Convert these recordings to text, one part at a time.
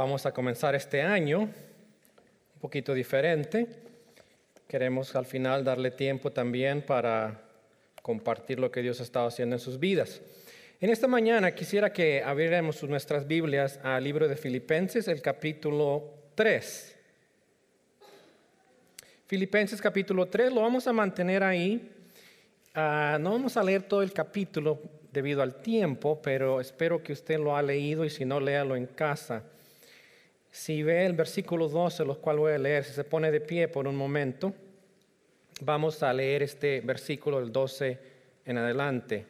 Vamos a comenzar este año un poquito diferente. Queremos al final darle tiempo también para compartir lo que Dios ha estado haciendo en sus vidas. En esta mañana quisiera que abriéramos nuestras Biblias al libro de Filipenses, el capítulo 3. Filipenses capítulo 3, lo vamos a mantener ahí. No vamos a leer todo el capítulo debido al tiempo, pero espero que usted lo ha leído y si no, léalo en casa. Si ve el versículo 12, los cual voy a leer, si se pone de pie por un momento, vamos a leer este versículo del 12 en adelante.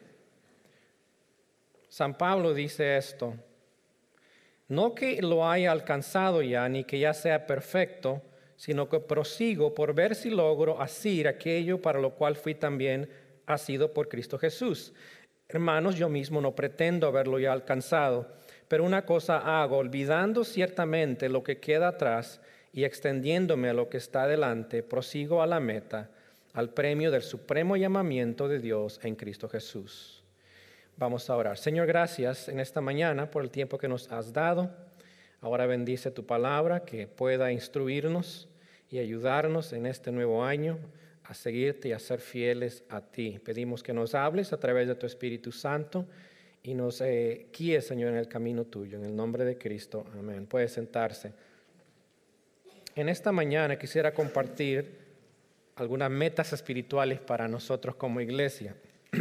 San Pablo dice esto: no que lo haya alcanzado ya, ni que ya sea perfecto, sino que prosigo por ver si logro asir aquello para lo cual fui también asido por Cristo Jesús. Hermanos, yo mismo no pretendo haberlo ya alcanzado, pero una cosa hago, olvidando ciertamente lo que queda atrás y extendiéndome a lo que está delante, prosigo a la meta, al premio del supremo llamamiento de Dios en Cristo Jesús. Vamos a orar. Señor, gracias en esta mañana por el tiempo que nos has dado. Ahora bendice tu palabra, que pueda instruirnos y ayudarnos en este nuevo año a seguirte y a ser fieles a ti. Pedimos que nos hables a través de tu Espíritu Santo y nos guíes, Señor, en el camino tuyo. En el nombre de Cristo, amén. Puede sentarse. En esta mañana quisiera compartir algunas metas espirituales para nosotros como iglesia.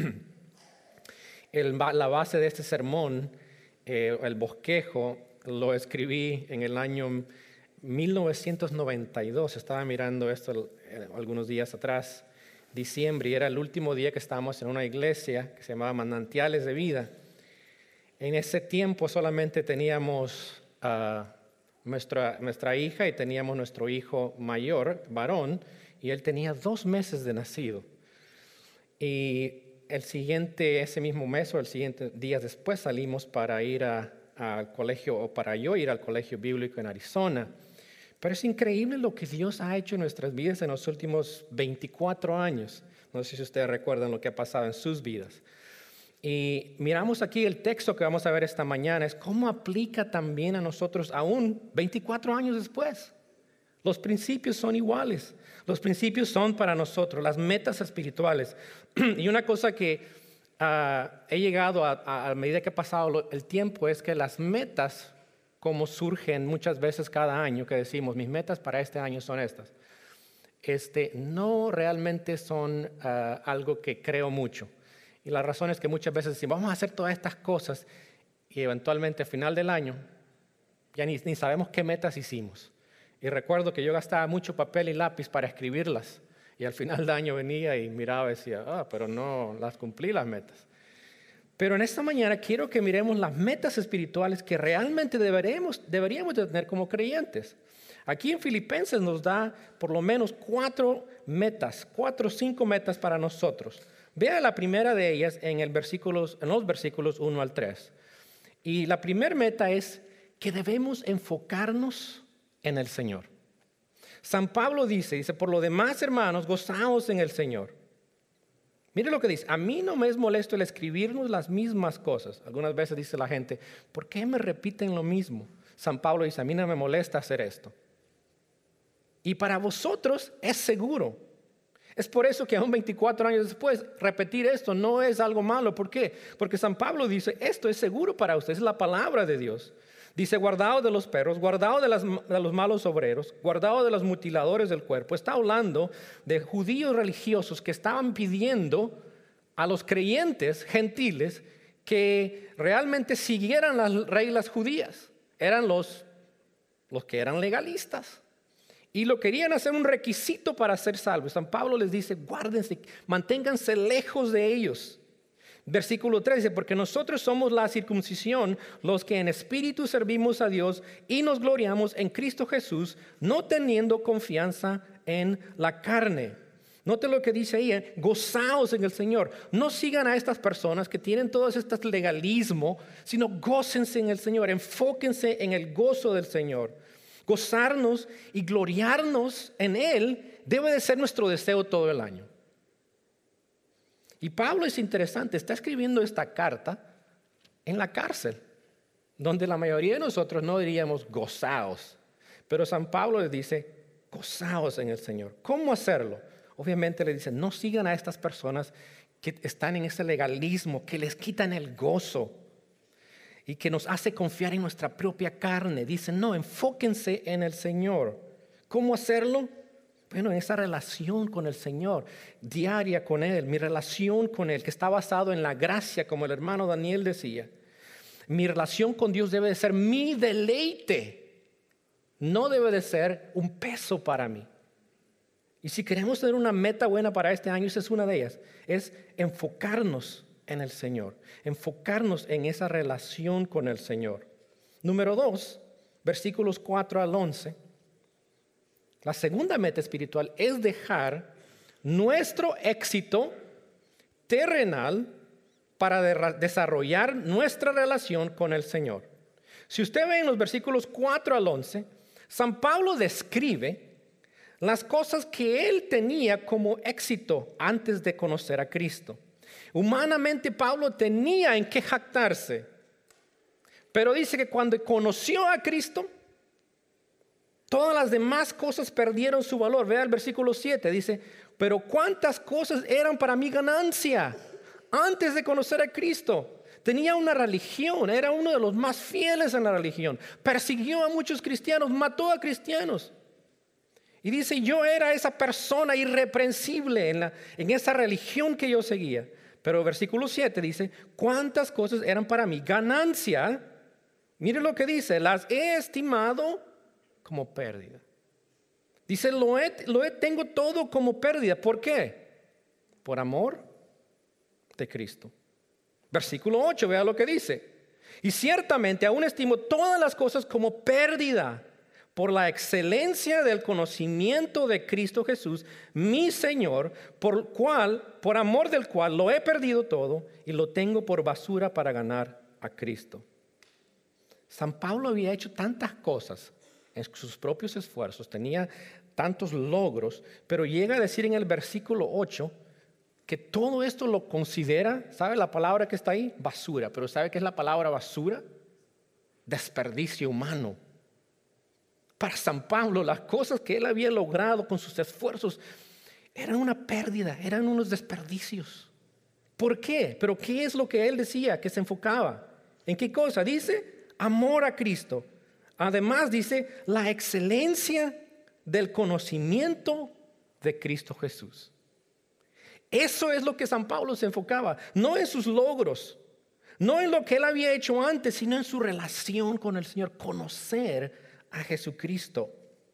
La base de este sermón, el bosquejo, lo escribí en el año 1992. Estaba mirando esto algunos días atrás, diciembre, y era el último día que estábamos en una iglesia que se llamaba Manantiales de Vida. En ese tiempo solamente teníamos nuestra hija y teníamos nuestro hijo mayor, varón, y él tenía 2 meses de nacido. Y ese mismo mes o el siguiente días después salimos para ir al colegio, o para yo ir al colegio bíblico en Arizona. Pero es increíble lo que Dios ha hecho en nuestras vidas en los últimos 24 años. No sé si ustedes recuerdan lo que ha pasado en sus vidas. Y miramos aquí el texto que vamos a ver esta mañana, es cómo aplica también a nosotros aún 24 años después. Los principios son iguales. Los principios son para nosotros, las metas espirituales. Y una cosa que he llegado a medida que ha pasado el tiempo es que las metas, como surgen muchas veces cada año, que decimos, mis metas para este año son estas, no realmente son algo que creo mucho. Y la razón es que muchas veces decimos, vamos a hacer todas estas cosas, y eventualmente al final del año ya ni sabemos qué metas hicimos. Y recuerdo que yo gastaba mucho papel y lápiz para escribirlas. Y al final del año venía y miraba y decía, pero no las cumplí las metas. Pero en esta mañana quiero que miremos las metas espirituales que realmente deberíamos de tener como creyentes. Aquí en Filipenses nos da por lo menos 4 o 5 metas para nosotros. Vea la primera de ellas en los versículos 1 al 3. Y la primera meta es que debemos enfocarnos en el Señor. San Pablo dice, por lo demás, hermanos, gozaos en el Señor. Mire lo que dice: a mí no me es molesto el escribirnos las mismas cosas. Algunas veces dice la gente, ¿por qué me repiten lo mismo? San Pablo dice, a mí no me molesta hacer esto. Y para vosotros es seguro. Es por eso que aún 24 años después, repetir esto no es algo malo. ¿Por qué? Porque San Pablo dice, esto es seguro para ustedes, es la palabra de Dios. Dice, guardaos de los perros, guardaos de los malos obreros, guardaos de los mutiladores del cuerpo. Está hablando de judíos religiosos que estaban pidiendo a los creyentes gentiles que realmente siguieran las reglas judías. Eran los que eran legalistas. Y lo querían hacer un requisito para ser salvos. San Pablo les dice, guárdense, manténganse lejos de ellos. Versículo 3 dice, porque nosotros somos la circuncisión, los que en espíritu servimos a Dios y nos gloriamos en Cristo Jesús, no teniendo confianza en la carne. Note lo que dice ahí, gozaos en el Señor. No sigan a estas personas que tienen todo este legalismo, sino gócense en el Señor, enfóquense en el gozo del Señor. Gozarnos y gloriarnos en Él debe de ser nuestro deseo todo el año. Y Pablo es interesante, está escribiendo esta carta en la cárcel. donde la mayoría de nosotros no diríamos gozaos, pero San Pablo les dice gozaos en el Señor. ¿Cómo hacerlo? Obviamente le dice, no sigan a estas personas que están en ese legalismo, que les quitan el gozo y que nos hace confiar en nuestra propia carne. Dicen, no, enfóquense en el Señor. ¿Cómo hacerlo? Bueno, en esa relación con el Señor, diaria con Él, mi relación con Él, que está basado en la gracia, como el hermano Daniel decía. Mi relación con Dios debe de ser mi deleite, no debe de ser un peso para mí. Y si queremos tener una meta buena para este año, esa es una de ellas, es enfocarnos en el Señor, enfocarnos en esa relación con el Señor. Número 2, versículos 4 al 11. La segunda meta espiritual es dejar nuestro éxito terrenal para desarrollar nuestra relación con el Señor. Si usted ve en los versículos 4 al 11, San Pablo describe las cosas que él tenía como éxito antes de conocer a Cristo. Humanamente Pablo tenía en qué jactarse, pero dice que cuando conoció a Cristo, todas las demás cosas perdieron su valor. Vea el versículo 7, dice, pero cuántas cosas eran para mi ganancia antes de conocer a Cristo. Tenía una religión, era uno de los más fieles en la religión, persiguió a muchos cristianos, mató a cristianos. Y dice, yo era esa persona irreprensible en esa religión que yo seguía. Pero versículo 7 dice, cuántas cosas eran para mí ganancia. Mire lo que dice, las he estimado como pérdida. Dice, tengo todo como pérdida. ¿Por qué? Por amor de Cristo. Versículo 8, vea lo que dice. Y ciertamente aún estimo todas las cosas como pérdida por la excelencia del conocimiento de Cristo Jesús, mi Señor, por amor del cual lo he perdido todo y lo tengo por basura para ganar a Cristo. San Pablo había hecho tantas cosas en sus propios esfuerzos, tenía tantos logros, pero llega a decir en el versículo 8 que todo esto lo considera, ¿sabe la palabra que está ahí? Basura. Pero ¿sabe qué es la palabra basura? Desperdicio humano. Para San Pablo, las cosas que él había logrado con sus esfuerzos eran una pérdida, eran unos desperdicios. ¿Por qué? Pero ¿qué es lo que él decía que se enfocaba? ¿En qué cosa? Dice, amor a Cristo. Además dice, la excelencia del conocimiento de Cristo Jesús. Eso es lo que San Pablo se enfocaba, no en sus logros, no en lo que él había hecho antes, sino en su relación con el Señor, conocer a Jesucristo.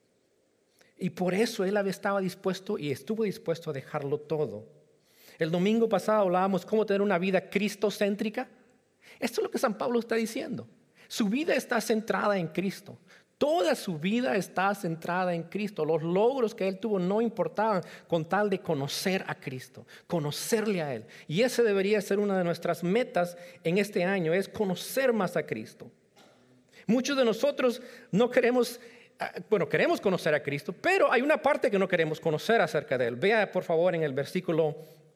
Y por eso él estaba dispuesto y estuvo dispuesto a dejarlo todo. El domingo pasado hablábamos cómo tener una vida cristocéntrica. Esto es lo que San Pablo está diciendo. Su vida está centrada en Cristo. Toda su vida está centrada en Cristo. Los logros que él tuvo no importaban con tal de conocer a Cristo, conocerle a Él. Y ese debería ser una de nuestras metas en este año, es conocer más a Cristo. Muchos de nosotros no queremos, queremos conocer a Cristo, pero hay una parte que no queremos conocer acerca de Él. Vea por favor en el versículo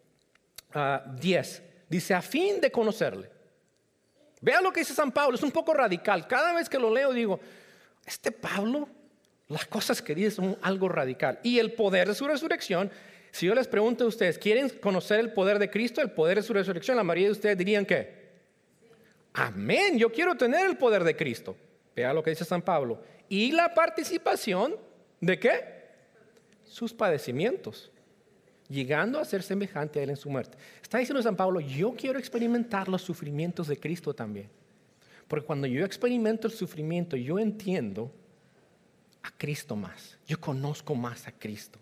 10. Dice, a fin de conocerle. Vea lo que dice San Pablo, es un poco radical. Cada vez que lo leo digo, Pablo, las cosas que dice son algo radical. Y el poder de su resurrección, si yo les pregunto a ustedes, ¿quieren conocer el poder de Cristo, el poder de su resurrección? La mayoría de ustedes dirían que, amén, yo quiero tener el poder de Cristo. Vea lo que dice San Pablo. Y la participación, ¿de qué? Sus padecimientos, llegando a ser semejante a Él en su muerte. Está diciendo San Pablo, yo quiero experimentar los sufrimientos de Cristo también. Porque cuando yo experimento el sufrimiento, yo entiendo a Cristo más. Yo conozco más a Cristo.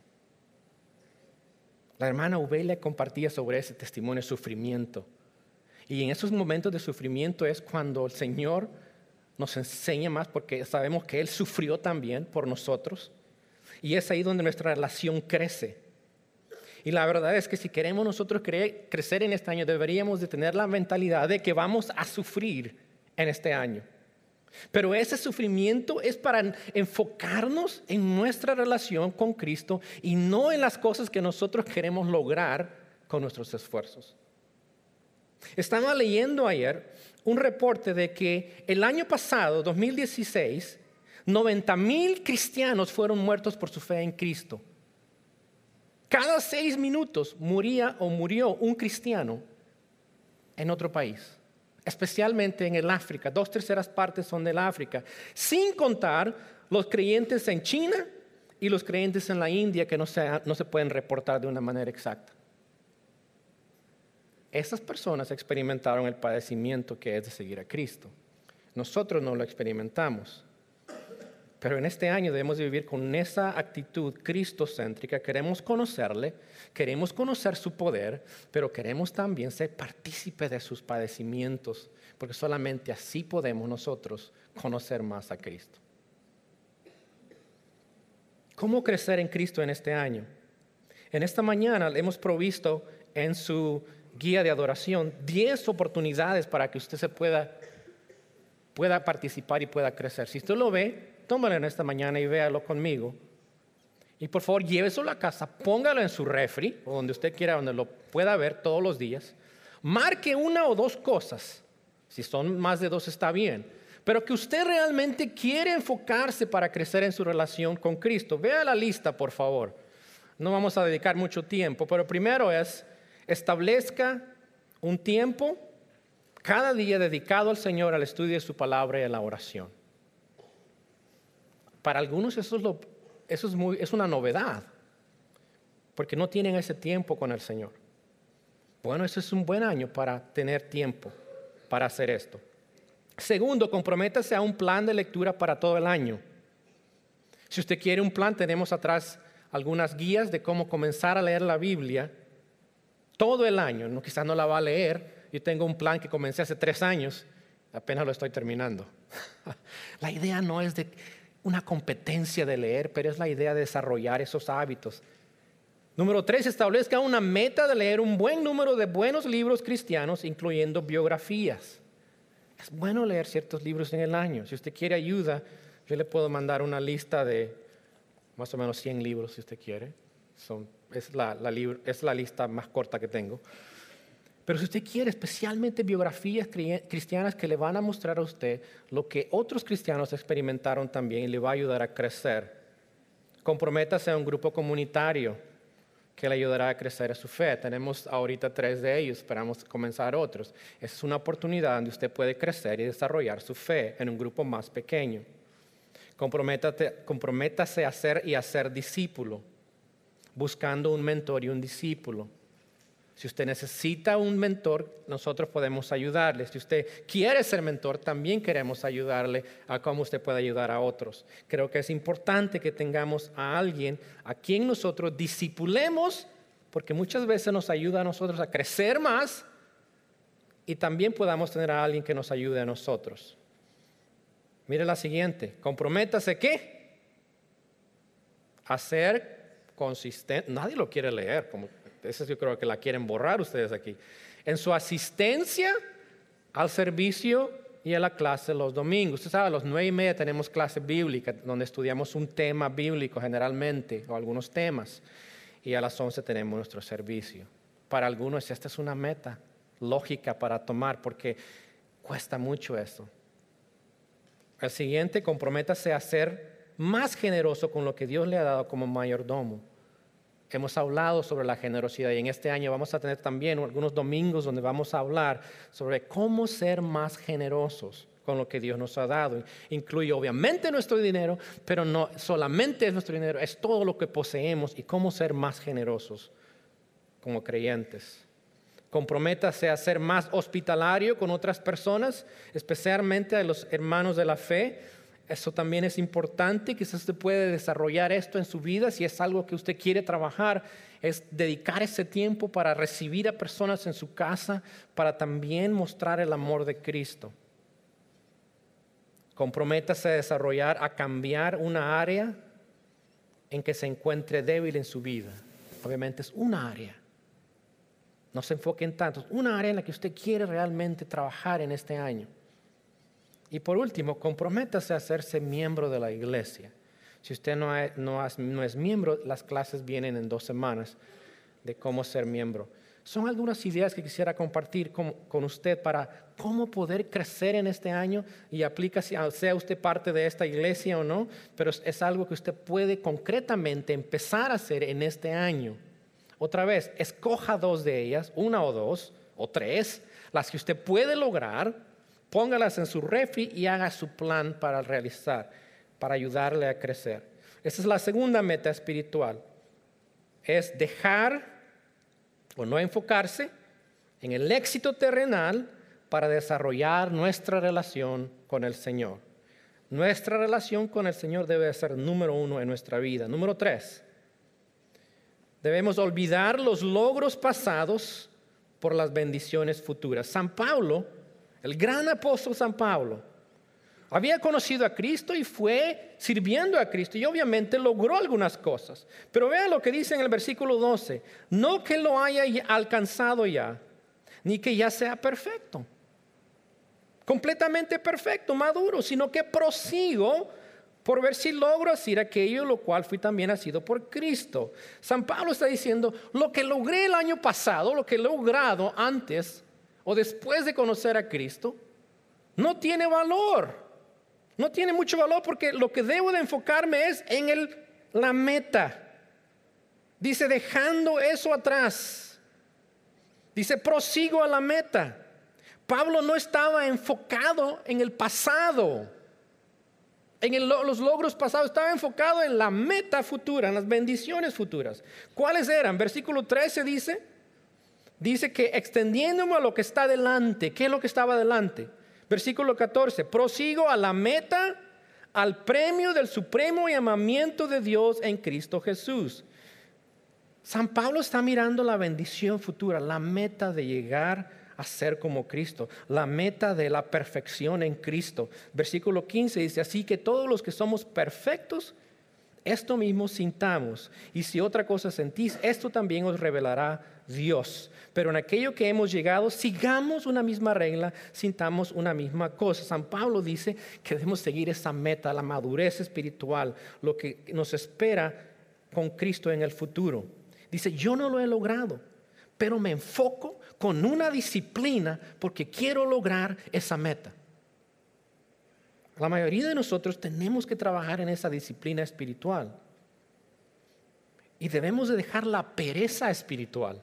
La hermana Ubelia compartía sobre ese testimonio de sufrimiento. Y en esos momentos de sufrimiento es cuando el Señor nos enseña más, porque sabemos que Él sufrió también por nosotros. Y es ahí donde nuestra relación crece. Y la verdad es que si queremos nosotros crecer en este año, deberíamos de tener la mentalidad de que vamos a sufrir en este año. Pero ese sufrimiento es para enfocarnos en nuestra relación con Cristo y no en las cosas que nosotros queremos lograr con nuestros esfuerzos. Estaba leyendo ayer un reporte de que el año pasado, 2016, 90,000 cristianos fueron muertos por su fe en Cristo. Cada 6 minutos moría o murió un cristiano en otro país, especialmente en el África. 2/3 partes son del África, sin contar los creyentes en China y los creyentes en la India que no se pueden reportar de una manera exacta. Esas personas experimentaron el padecimiento que es de seguir a Cristo. Nosotros no lo experimentamos. Pero en este año debemos vivir con esa actitud cristocéntrica. Queremos conocerle, queremos conocer su poder, pero queremos también ser partícipes de sus padecimientos, porque solamente así podemos nosotros conocer más a Cristo. ¿Cómo crecer en Cristo en este año? En esta mañana le hemos provisto en su guía de adoración 10 oportunidades para que usted pueda participar y pueda crecer. Si usted lo ve, tómalo en esta mañana y véalo conmigo. Y por favor, lléveselo a la casa, póngalo en su refri, o donde usted quiera, donde lo pueda ver todos los días. Marque 1 o 2 cosas. Si son más de 2 está bien. Pero que usted realmente quiere enfocarse para crecer en su relación con Cristo. Vea la lista, por favor. No vamos a dedicar mucho tiempo, pero primero establezca un tiempo cada día dedicado al Señor, al estudio de su palabra y a la oración. Para algunos eso es una novedad, porque no tienen ese tiempo con el Señor. Bueno, ese es un buen año para tener tiempo para hacer esto. Segundo, comprométase a un plan de lectura para todo el año. Si usted quiere un plan, tenemos atrás algunas guías de cómo comenzar a leer la Biblia todo el año. No, quizás no la va a leer. Yo tengo un plan que comencé hace 3 años, apenas lo estoy terminando. La idea no es de una competencia de leer, pero es la idea de desarrollar esos hábitos. Número 3, establezca una meta de leer un buen número de buenos libros cristianos, incluyendo biografías. Es bueno leer ciertos libros en el año. Si usted quiere ayuda, yo le puedo mandar una lista de más o menos 100 libros si usted quiere. Es la lista más corta que tengo. Pero si usted quiere especialmente biografías cristianas que le van a mostrar a usted lo que otros cristianos experimentaron también y le va a ayudar a crecer. Comprométase a un grupo comunitario que le ayudará a crecer a su fe. Tenemos ahorita 3 de ellos, esperamos comenzar otros. Esa es una oportunidad donde usted puede crecer y desarrollar su fe en un grupo más pequeño. Comprométase a ser discípulo, buscando un mentor y un discípulo. Si usted necesita un mentor, nosotros podemos ayudarle. Si usted quiere ser mentor, también queremos ayudarle a cómo usted puede ayudar a otros. Creo que es importante que tengamos a alguien a quien nosotros discipulemos, porque muchas veces nos ayuda a nosotros a crecer más y también podamos tener a alguien que nos ayude a nosotros. Mire la siguiente. Comprométase, ¿qué? A ser consistente. Nadie lo quiere leer, esa yo creo que la quieren borrar ustedes aquí. En su asistencia al servicio y a la clase los domingos. Usted sabe, a las 9:30 tenemos clase bíblica, donde estudiamos un tema bíblico generalmente, o algunos temas. Y a las 11 tenemos nuestro servicio. Para algunos esta es una meta lógica para tomar, porque cuesta mucho eso. El siguiente, comprométase a ser más generoso con lo que Dios le ha dado como mayordomo. Hemos hablado sobre la generosidad y en este año vamos a tener también algunos domingos donde vamos a hablar sobre cómo ser más generosos con lo que Dios nos ha dado. Incluye obviamente nuestro dinero, pero no solamente es nuestro dinero, es todo lo que poseemos y cómo ser más generosos como creyentes. Comprométase a ser más hospitalario con otras personas, especialmente a los hermanos de la fe. Eso también es importante, quizás usted puede desarrollar esto en su vida si es algo que usted quiere trabajar, es dedicar ese tiempo para recibir a personas en su casa, para también mostrar el amor de Cristo. Comprométase a desarrollar, a cambiar una área en que se encuentre débil en su vida. Obviamente es una área. No se enfoque en tantos, una área en la que usted quiere realmente trabajar en este año. Y por último, comprométase a hacerse miembro de la iglesia. Si usted no es miembro, las clases vienen en 2 semanas de cómo ser miembro. Son algunas ideas que quisiera compartir con usted para cómo poder crecer en este año, y aplica sea usted parte de esta iglesia o no, pero es algo que usted puede concretamente empezar a hacer en este año. Otra vez, escoja 2 de ellas, 1 o 2 o 3, las que usted puede lograr, póngalas en su refri y haga su plan para realizar, para ayudarle a crecer. Esa es la segunda meta espiritual, es dejar o no enfocarse en el éxito terrenal para desarrollar nuestra relación con el Señor. Nuestra relación con el Señor debe ser número 1 en nuestra vida. Número 3, debemos olvidar los logros pasados por las bendiciones futuras. San Pablo, el gran apóstol San Pablo, había conocido a Cristo y fue sirviendo a Cristo y obviamente logró algunas cosas. Pero vea lo que dice en el versículo 12. No que lo haya alcanzado ya, ni que ya sea perfecto, completamente perfecto, maduro, sino que prosigo por ver si logro hacer aquello lo cual fui también nacido por Cristo. San Pablo está diciendo, lo que logré el año pasado, lo que he logrado antes o después de conocer a Cristo, no tiene valor. No tiene mucho valor porque lo que debo de enfocarme es en la meta. Dice, dejando eso atrás. Dice, prosigo a la meta. Pablo no estaba enfocado en el pasado, en los logros pasados, estaba enfocado en la meta futura, en las bendiciones futuras. ¿Cuáles eran? Versículo 13 dice que extendiéndome a lo que está delante. ¿Qué es lo que estaba delante? Versículo 14, prosigo a la meta, al premio del supremo llamamiento de Dios en Cristo Jesús. San Pablo está mirando la bendición futura, la meta de llegar a ser como Cristo, la meta de la perfección en Cristo. Versículo 15 dice, así que todos los que somos perfectos, esto mismo sintamos. Y si otra cosa sentís, esto también os revelará Dios. Pero en aquello que hemos llegado, sigamos una misma regla, sintamos una misma cosa. San Pablo dice que debemos seguir esa meta, la madurez espiritual, lo que nos espera con Cristo en el futuro. Dice, yo no lo he logrado, pero me enfoco con una disciplina porque quiero lograr esa meta. La mayoría de nosotros tenemos que trabajar en esa disciplina espiritual. Y debemos de dejar la pereza espiritual.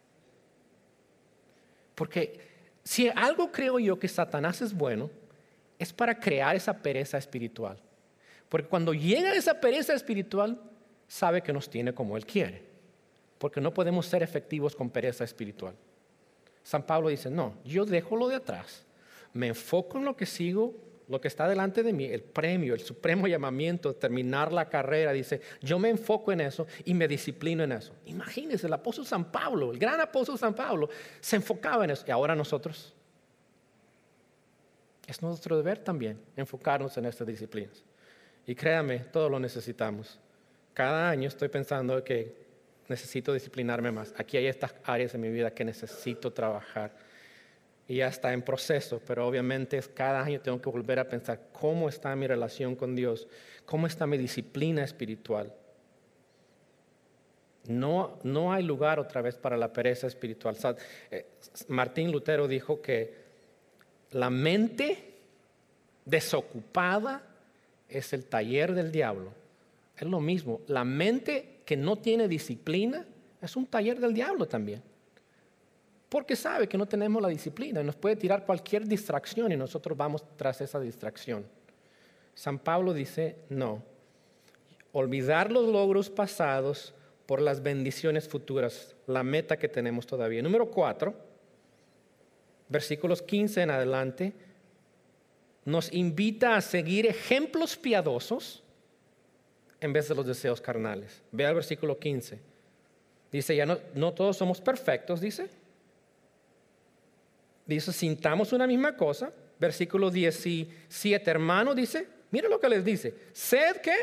Porque si algo creo yo que Satanás es bueno, es para crear esa pereza espiritual. Porque cuando llega esa pereza espiritual, sabe que nos tiene como Él quiere. Porque no podemos ser efectivos con pereza espiritual. San Pablo dice, no, yo dejo lo de atrás. Me enfoco en lo que sigo, lo que está delante de mí, el premio, el supremo llamamiento, terminar la carrera. Dice, yo me enfoco en eso y me disciplino en eso. Imagínense, el apóstol San Pablo, el gran apóstol San Pablo, se enfocaba en eso. Y ahora nosotros, es nuestro deber también enfocarnos en estas disciplinas. Y créame, todos lo necesitamos. Cada año estoy pensando que necesito disciplinarme más. Aquí hay estas áreas de mi vida que necesito trabajar. Y ya está en proceso, pero obviamente cada año tengo que volver a pensar cómo está mi relación con Dios, cómo está mi disciplina espiritual. No hay lugar otra vez para la pereza espiritual. Martín Lutero dijo que la mente desocupada es el taller del diablo. Es lo mismo, la mente que no tiene disciplina es un taller del diablo también. Porque sabe que no tenemos la disciplina, nos puede tirar cualquier distracción y nosotros vamos tras esa distracción. San Pablo dice, no, olvidar los logros pasados por las bendiciones futuras, la meta que tenemos todavía. Número 4, versículos 15 en adelante, nos invita a seguir ejemplos piadosos en vez de los deseos carnales. Vea el versículo 15. Dice, ya no todos somos perfectos, dice, sintamos una misma cosa. Versículo 17, hermano, dice, mira lo que les dice, sed ¿qué?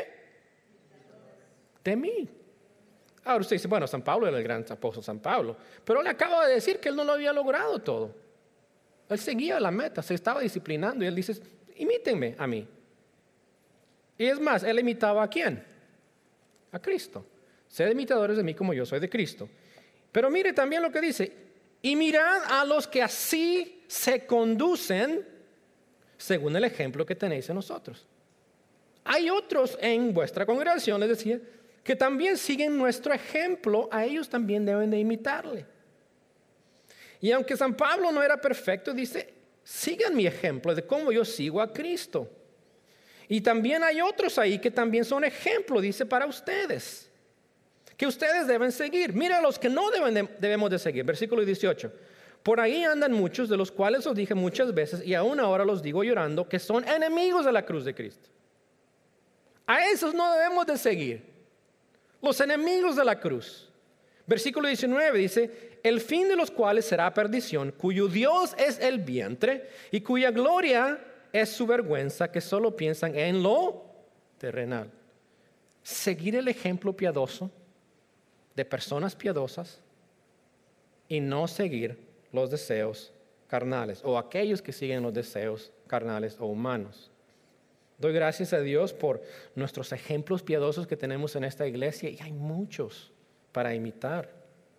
De mí. Ahora usted dice, bueno, San Pablo era el gran apóstol San Pablo, pero le acaba de decir que él no lo había logrado todo. Él seguía la meta, se estaba disciplinando y él dice, imítenme a mí. Y es más, él imitaba ¿a quién? A Cristo. Sed imitadores de mí como yo soy de Cristo. Pero mire también lo que dice, Y mirad a los que así se conducen según el ejemplo que tenéis en nosotros. Hay otros en vuestra congregación, les decía, que también siguen nuestro ejemplo. A ellos también deben de imitarle. Y aunque San Pablo no era perfecto, dice, sigan mi ejemplo de cómo yo sigo a Cristo. Y también hay otros ahí que también son ejemplo, dice, para ustedes, que ustedes deben seguir. Mira a los que no debemos de seguir. Versículo 18. Por ahí andan muchos, de los cuales os dije muchas veces, y aún ahora los digo llorando, que son enemigos de la cruz de Cristo. A esos no debemos de seguir. Los enemigos de la cruz. Versículo 19 dice, el fin de los cuales será perdición, cuyo Dios es el vientre y cuya gloria es su vergüenza, que solo piensan en lo terrenal. Seguir el ejemplo piadoso de personas piadosas y no seguir los deseos carnales o aquellos que siguen los deseos carnales o humanos. Doy gracias a Dios por nuestros ejemplos piadosos que tenemos en esta iglesia, y hay muchos para imitar.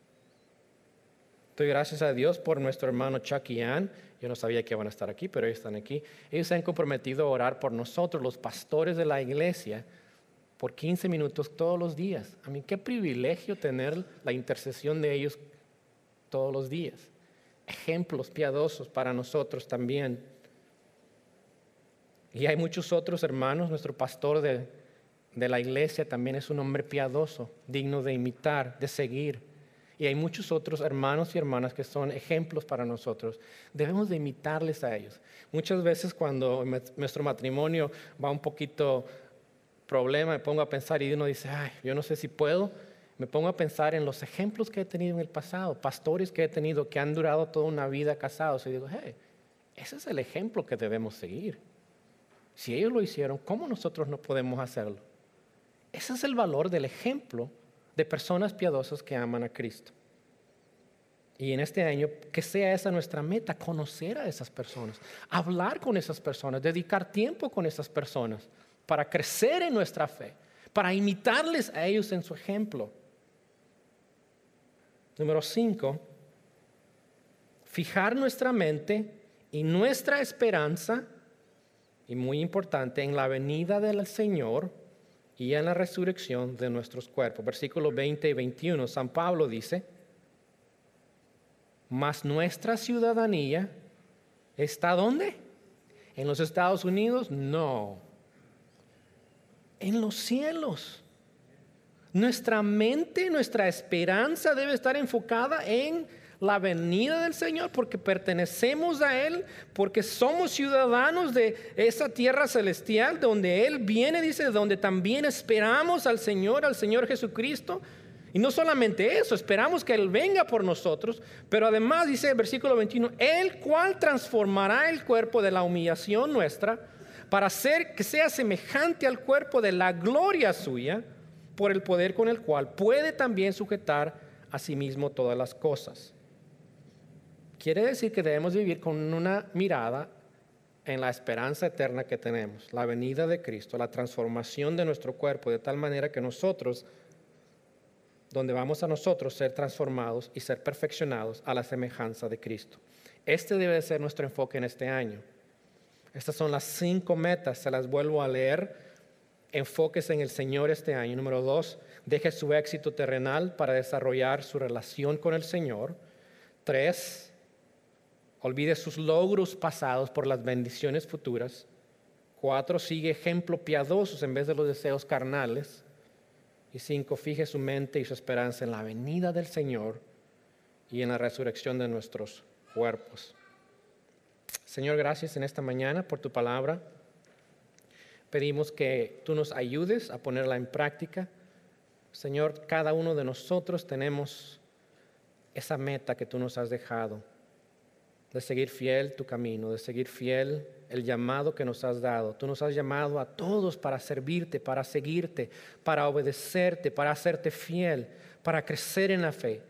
Doy gracias a Dios por nuestro hermano Chuck y Ann. Yo no sabía que iban a estar aquí, pero ellos están aquí. Ellos se han comprometido a orar por nosotros, los pastores de la iglesia, por 15 minutos todos los días. A mí qué privilegio tener la intercesión de ellos todos los días. Ejemplos piadosos para nosotros también. Y hay muchos otros hermanos. Nuestro pastor de la iglesia también es un hombre piadoso, digno de imitar, de seguir. Y hay muchos otros hermanos y hermanas que son ejemplos para nosotros. Debemos de imitarles a ellos. Muchas veces cuando nuestro matrimonio va un poquito problema, me pongo a pensar y uno dice, ay, yo no sé si puedo. Me pongo a pensar en los ejemplos que he tenido en el pasado, pastores que he tenido que han durado toda una vida casados. Y digo, hey, ese es el ejemplo que debemos seguir. Si ellos lo hicieron, ¿cómo nosotros no podemos hacerlo? Ese es el valor del ejemplo de personas piadosas que aman a Cristo. Y en este año, que sea esa nuestra meta, conocer a esas personas, hablar con esas personas, dedicar tiempo con esas personas para crecer en nuestra fe, para imitarles a ellos en su ejemplo. Número 5, fijar nuestra mente y nuestra esperanza, y muy importante, en la venida del Señor y en la resurrección de nuestros cuerpos. Versículos 20 y 21, San Pablo dice, mas nuestra ciudadanía ¿está dónde? ¿En los Estados Unidos? No. En los cielos. Nuestra mente, nuestra esperanza debe estar enfocada en la venida del Señor, porque pertenecemos a Él, porque somos ciudadanos de esa tierra celestial donde Él viene, dice, donde también esperamos al Señor Jesucristo. Y no solamente eso, esperamos que Él venga por nosotros, pero además dice el versículo 21, el cual transformará el cuerpo de la humillación nuestra para hacer que sea semejante al cuerpo de la gloria suya, por el poder con el cual puede también sujetar a sí mismo todas las cosas. Quiere decir que debemos vivir con una mirada en la esperanza eterna que tenemos, la venida de Cristo, la transformación de nuestro cuerpo, de tal manera que nosotros, donde vamos a nosotros ser transformados y ser perfeccionados a la semejanza de Cristo. Este debe de ser nuestro enfoque en este año. Estas son las 5 metas, se las vuelvo a leer. Enfóquese en el Señor este año. Número 2, deje su éxito terrenal para desarrollar su relación con el Señor. 3, olvide sus logros pasados por las bendiciones futuras. 4, sigue ejemplos piadosos en vez de los deseos carnales. Y 5, fije su mente y su esperanza en la venida del Señor y en la resurrección de nuestros cuerpos. Señor, gracias en esta mañana por tu palabra. Pedimos que tú nos ayudes a ponerla en práctica. Señor, cada uno de nosotros tenemos esa meta que tú nos has dejado, de seguir fiel tu camino, de seguir fiel el llamado que nos has dado. Tú nos has llamado a todos para servirte, para seguirte, para obedecerte, para hacerte fiel, para crecer en la fe,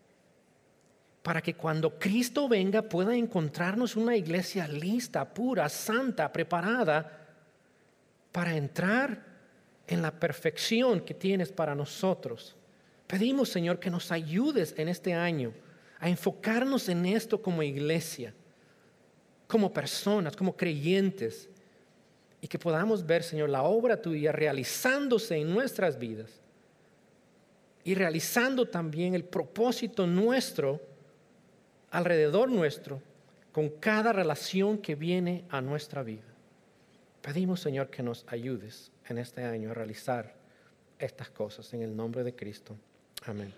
para que cuando Cristo venga pueda encontrarnos una iglesia lista, pura, santa, preparada para entrar en la perfección que tienes para nosotros. Pedimos, Señor, que nos ayudes en este año a enfocarnos en esto como iglesia, como personas, como creyentes, y que podamos ver, Señor, la obra tuya realizándose en nuestras vidas y realizando también el propósito nuestro, alrededor nuestro, con cada relación que viene a nuestra vida. Pedimos, Señor, que nos ayudes en este año a realizar estas cosas en el nombre de Cristo. Amén.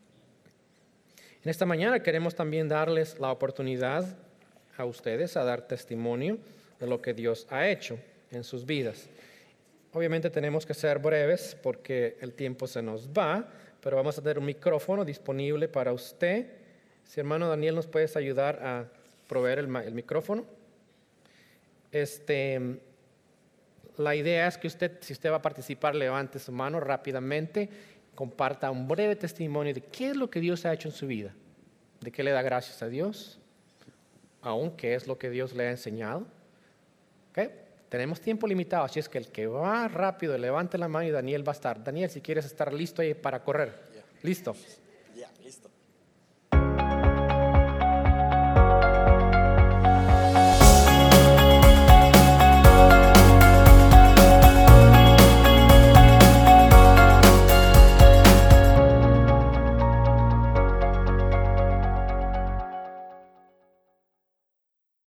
En esta mañana queremos también darles la oportunidad a ustedes a dar testimonio de lo que Dios ha hecho en sus vidas. Obviamente tenemos que ser breves porque el tiempo se nos va, pero vamos a tener un micrófono disponible para usted. Si hermano Daniel nos puedes ayudar a proveer el micrófono. La idea es que usted, si usted va a participar, levante su mano rápidamente, comparta un breve testimonio de qué es lo que Dios ha hecho en su vida, de qué le da gracias a Dios, aún qué es lo que Dios le ha enseñado. ¿Okay? Tenemos tiempo limitado, así es que el que va rápido, levante la mano y Daniel va a estar. Daniel, si quieres estar listo ahí para correr. Listo.